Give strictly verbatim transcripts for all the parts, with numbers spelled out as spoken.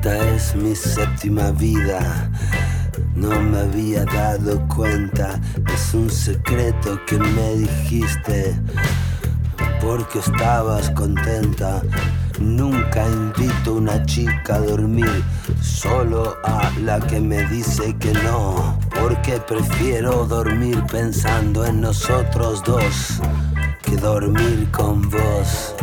Esta es mi séptima vida, no me había dado cuenta. Es un secreto que me dijiste porque estabas contenta. Nunca invito a una chica a dormir, solo a la que me dice que no, porque prefiero dormir pensando en nosotros dos que dormir con vos.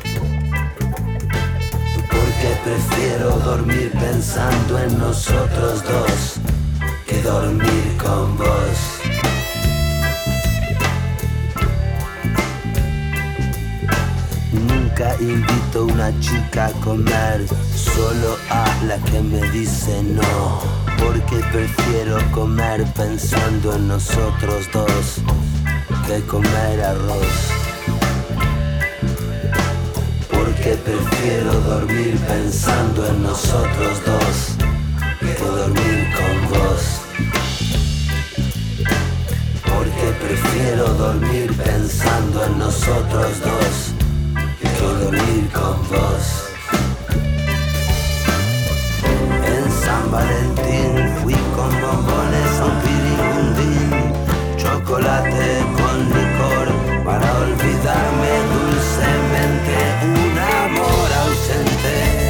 Porque prefiero dormir pensando en nosotros dos que dormir con vos. Nunca invito a una chica a comer, solo a la que me dice no, porque prefiero comer pensando en nosotros dos que comer arroz. Porque prefiero dormir pensando en nosotros dos que dormir con vos. Porque prefiero dormir pensando en nosotros dos que dormir con vos. En San Valentín fui con bombones a un pirigundín, chocolate con licor para olvidarme dulcemente un amor ausente.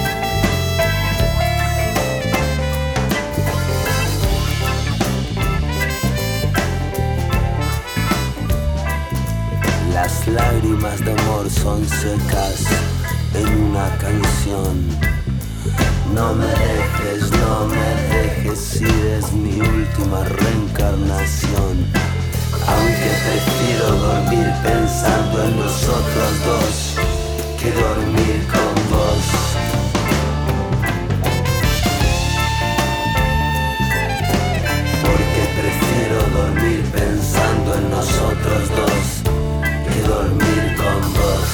Las lágrimas de amor son secas en una canción. No me dejes, no me dejes, si eres mi última reencarnación. Aunque prefiero dormir pensando en nosotros dos que dormir con vos. Porque prefiero dormir pensando en nosotros dos que dormir con vos.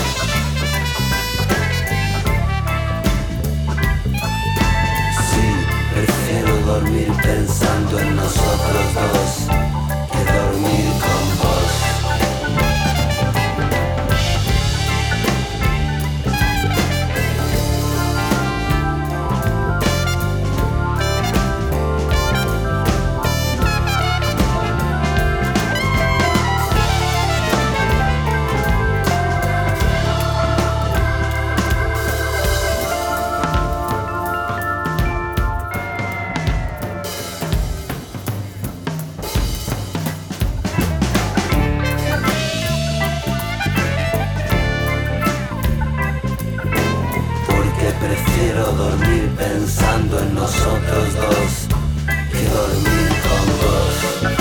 Sí, prefiero dormir pensando en nosotros dos que dormir con vos. Prefiero dormir pensando en nosotros dos que dormir con vos.